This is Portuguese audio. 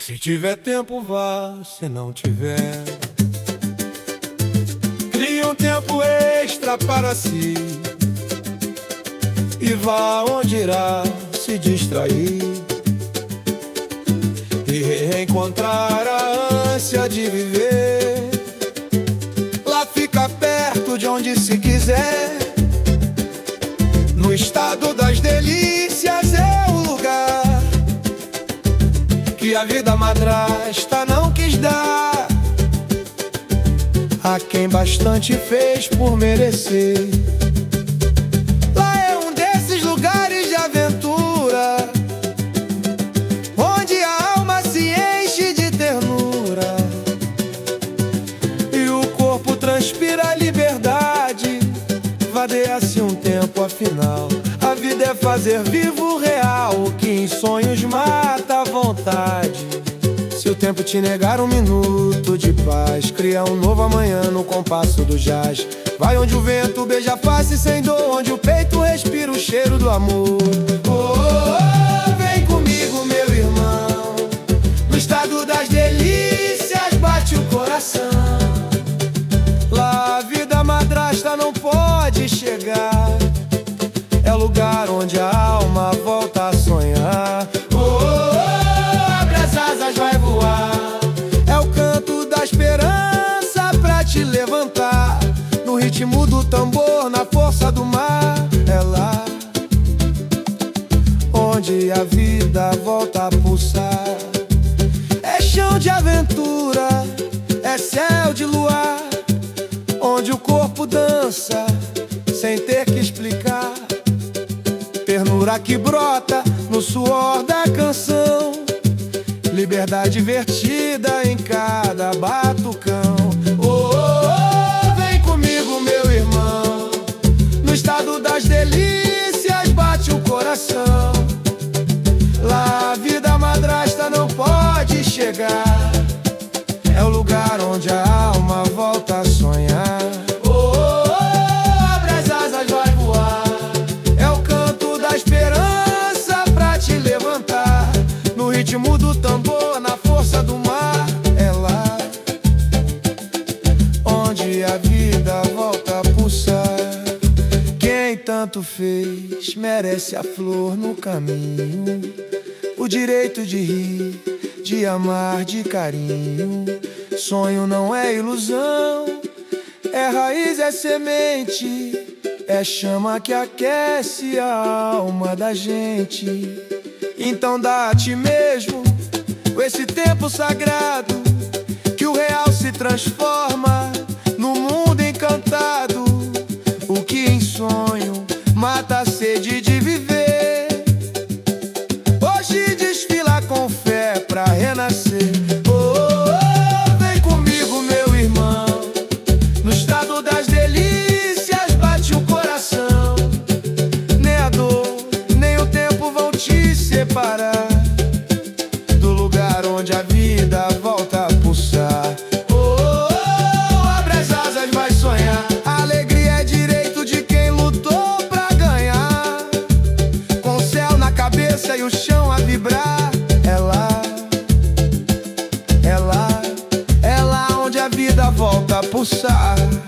Se tiver tempo, vá. Se não tiver, crie um tempo extra para si e vá onde irá se distrair e reencontrar a ânsia de viver. Lá fica perto de onde se quiser. No estado das delícias é o lugar que a vida madrasta não quis dar a quem bastante fez por merecer. Lá é um desses lugares de aventura, onde a alma se enche de ternura e o corpo transpira a liberdade. Vadeia-se um tempo, afinal a vida é fazer vivo o real, o que em sonhos mata a vontade. Se o tempo te negar um minuto de paz, cria um novo amanhã no compasso do jazz. Vai onde o vento beija a face sem dor, onde o peito respira o cheiro do amor. Oh, oh, oh, vem comigo, meu irmão, no estado das delícias bate o coração. Lá a vida madrasta não pode chegar, é o lugar onde a alma volta a sonhar. Oh, oh, oh, abre as asas, vai voar. É o canto da esperança pra te levantar, no ritmo do tambor, na força do mar. É lá onde a vida volta a pulsar. É chão de aventura, é céu de luar, onde o corpo dança sem ter que explicar. Ternura que brota no suor da canção, liberdade vertida em cada batucão. Oh, oh, oh, vem comigo, meu irmão, no estado das delícias bate o coração. Lá a vida madrasta não pode chegar, é o lugar onde a alma volta a sonhar. Oh, oh, oh, abre as asas, vai voar. É o canto da esperança pra te levantar, no ritmo do tambor, na força do mar. É lá onde a vida volta a pulsar. Quem tanto fez merece a flor no caminho, o direito de rir, de amar de carinho. Sonho não é ilusão, é raiz, é semente, é chama que aquece a alma da gente. Então dá a ti mesmo esse tempo sagrado, que o real se transforma no mundo encantado. O que em sonho mata a sede de viver, hoje desfila com fé pra renascer. Oh, oh, oh, vem comigo, meu irmão, no estado das delícias bate o coração. Nem a dor, nem o tempo vão te separar do lugar onde a vida volta a pulsar. Oh, oh, oh, abre as asas, vai sonhar. A alegria é direito de quem lutou pra ganhar, com o céu na cabeça e o chão a vibrar. É lá, é lá, é lá onde a vida volta a pulsar.